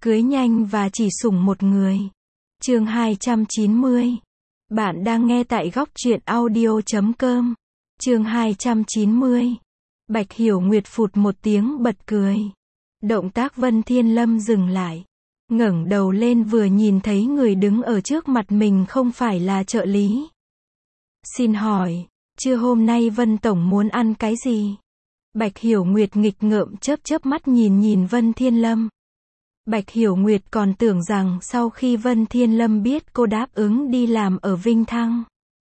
Cưới nhanh và chỉ sủng một người. Chương 290. Bạn đang nghe tại góc truyện audio.com. Chương 290. Bạch Hiểu Nguyệt phụt một tiếng bật cười. Động tác Vân Thiên Lâm dừng lại. Ngẩng đầu lên vừa nhìn thấy người đứng ở trước mặt mình không phải là trợ lý. Xin hỏi, trưa hôm nay Vân Tổng muốn ăn cái gì? Bạch Hiểu Nguyệt nghịch ngợm chớp mắt nhìn Vân Thiên Lâm. Bạch Hiểu Nguyệt còn tưởng rằng sau khi Vân Thiên Lâm biết cô đáp ứng đi làm ở Vinh Thăng,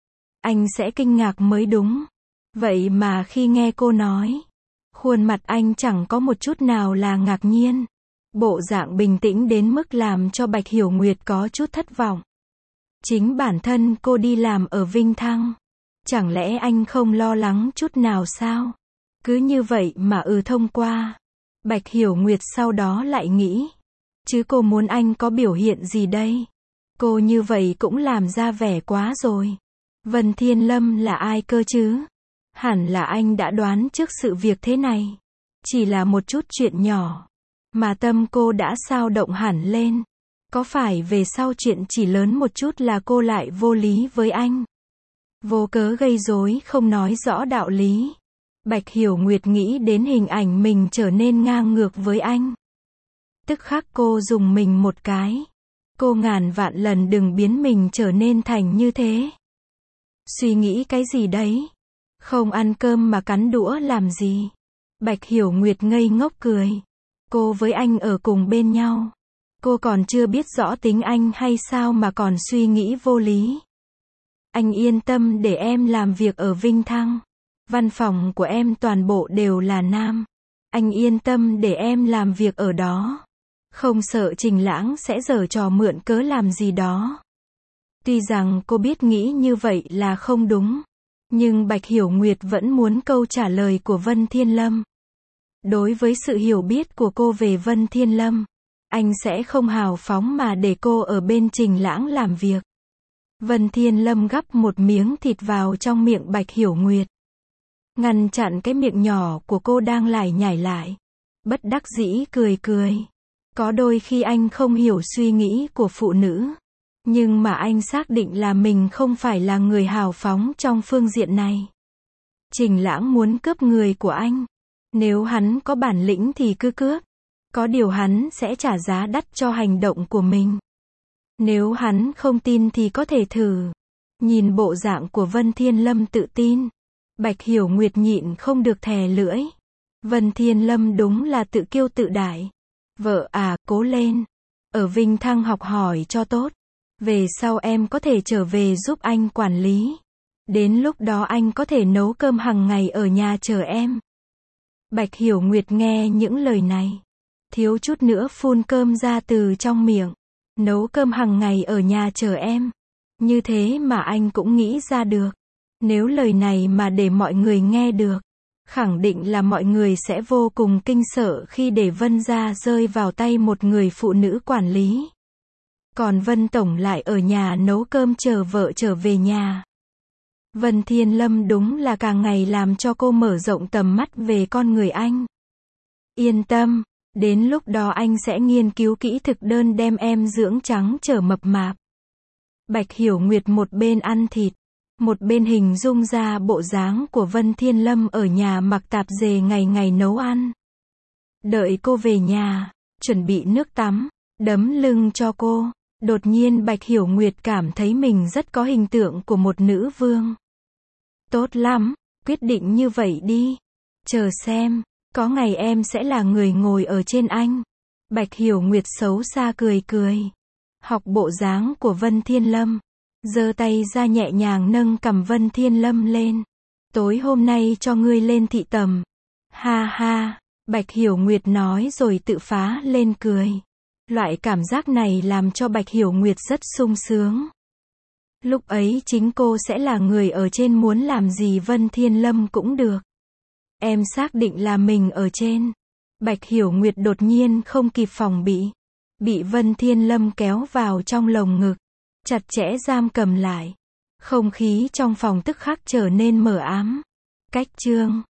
anh sẽ kinh ngạc mới đúng. Vậy mà khi nghe cô nói, khuôn mặt anh chẳng có một chút nào là ngạc nhiên. Bộ dạng bình tĩnh đến mức làm cho Bạch Hiểu Nguyệt có chút thất vọng. Chính bản thân cô đi làm ở Vinh Thăng. Chẳng lẽ anh không lo lắng chút nào sao? Cứ như vậy mà thông qua. Bạch Hiểu Nguyệt sau đó lại nghĩ. Chứ cô muốn anh có biểu hiện gì đây? Cô như vậy cũng làm ra vẻ quá rồi. Vân Thiên Lâm là ai cơ chứ? Hẳn là anh đã đoán trước sự việc thế này. Chỉ là một chút chuyện nhỏ. Mà tâm cô đã xao động hẳn lên. Có phải về sau chuyện chỉ lớn một chút là cô lại vô lý với anh? Vô cớ gây rối không nói rõ đạo lý. Bạch Hiểu Nguyệt nghĩ đến hình ảnh mình trở nên ngang ngược với anh. Tức khắc cô dùng mình một cái. Cô ngàn vạn lần đừng biến mình trở nên thành như thế. Suy nghĩ cái gì đấy? Không ăn cơm mà cắn đũa làm gì? Bạch Hiểu Nguyệt ngây ngốc cười. Cô với anh ở cùng bên nhau. Cô còn chưa biết rõ tính anh hay sao mà còn suy nghĩ vô lý. Anh yên tâm để em làm việc ở Vinh Thăng. Văn phòng của em toàn bộ đều là nam. Anh yên tâm để em làm việc ở đó. Không sợ Trình Lãng sẽ giở trò mượn cớ làm gì đó. Tuy rằng cô biết nghĩ như vậy là không đúng. Nhưng Bạch Hiểu Nguyệt vẫn muốn câu trả lời của Vân Thiên Lâm. Đối với sự hiểu biết của cô về Vân Thiên Lâm, anh sẽ không hào phóng mà để cô ở bên Trình Lãng làm việc. Vân Thiên Lâm gắp một miếng thịt vào trong miệng Bạch Hiểu Nguyệt. Ngăn chặn cái miệng nhỏ của cô đang lải nhải lại. Bất đắc dĩ cười. Có đôi khi anh không hiểu suy nghĩ của phụ nữ. Nhưng mà anh xác định là mình không phải là người hào phóng trong phương diện này. Trình Lãng muốn cướp người của anh. Nếu hắn có bản lĩnh thì cứ cướp. Có điều hắn sẽ trả giá đắt cho hành động của mình. Nếu hắn không tin thì có thể thử. Nhìn bộ dạng của Vân Thiên Lâm tự tin. Bạch Hiểu Nguyệt nhịn không được thè lưỡi. Vân Thiên Lâm đúng là tự kiêu tự đại. Vợ à, cố lên. Ở Vinh Thăng học hỏi cho tốt. Về sau em có thể trở về giúp anh quản lý. Đến lúc đó anh có thể nấu cơm hàng ngày ở nhà chờ em. Bạch Hiểu Nguyệt nghe những lời này. Thiếu chút nữa phun cơm ra từ trong miệng. Nấu cơm hàng ngày ở nhà chờ em. Như thế mà anh cũng nghĩ ra được. Nếu lời này mà để mọi người nghe được, khẳng định là mọi người sẽ vô cùng kinh sợ khi để Vân gia rơi vào tay một người phụ nữ quản lý. Còn Vân Tổng lại ở nhà nấu cơm chờ vợ trở về nhà. Vân Thiên Lâm đúng là càng ngày làm cho cô mở rộng tầm mắt về con người anh. Yên tâm, đến lúc đó anh sẽ nghiên cứu kỹ thực đơn đem em dưỡng trắng trở mập mạp. Bạch Hiểu Nguyệt một bên ăn thịt, một bên hình dung ra bộ dáng của Vân Thiên Lâm ở nhà mặc tạp dề ngày nấu ăn. Đợi cô về nhà, chuẩn bị nước tắm, đấm lưng cho cô. Đột nhiên Bạch Hiểu Nguyệt cảm thấy mình rất có hình tượng của một nữ vương. Tốt lắm, quyết định như vậy đi. Chờ xem, có ngày em sẽ là người ngồi ở trên anh. Bạch Hiểu Nguyệt xấu xa cười. Học bộ dáng của Vân Thiên Lâm. Giơ tay ra nhẹ nhàng nâng cằm Vân Thiên Lâm lên. Tối hôm nay cho ngươi lên thị tầm. Ha ha, Bạch Hiểu Nguyệt nói rồi tự phá lên cười. Loại cảm giác này làm cho Bạch Hiểu Nguyệt rất sung sướng. Lúc ấy chính cô sẽ là người ở trên, muốn làm gì Vân Thiên Lâm cũng được. Em xác định là mình ở trên. Bạch Hiểu Nguyệt đột nhiên không kịp phòng bị Vân Thiên Lâm kéo vào trong lồng ngực, chặt chẽ giam cầm lại. Không khí trong phòng tức khắc trở nên mờ ám. Cách chương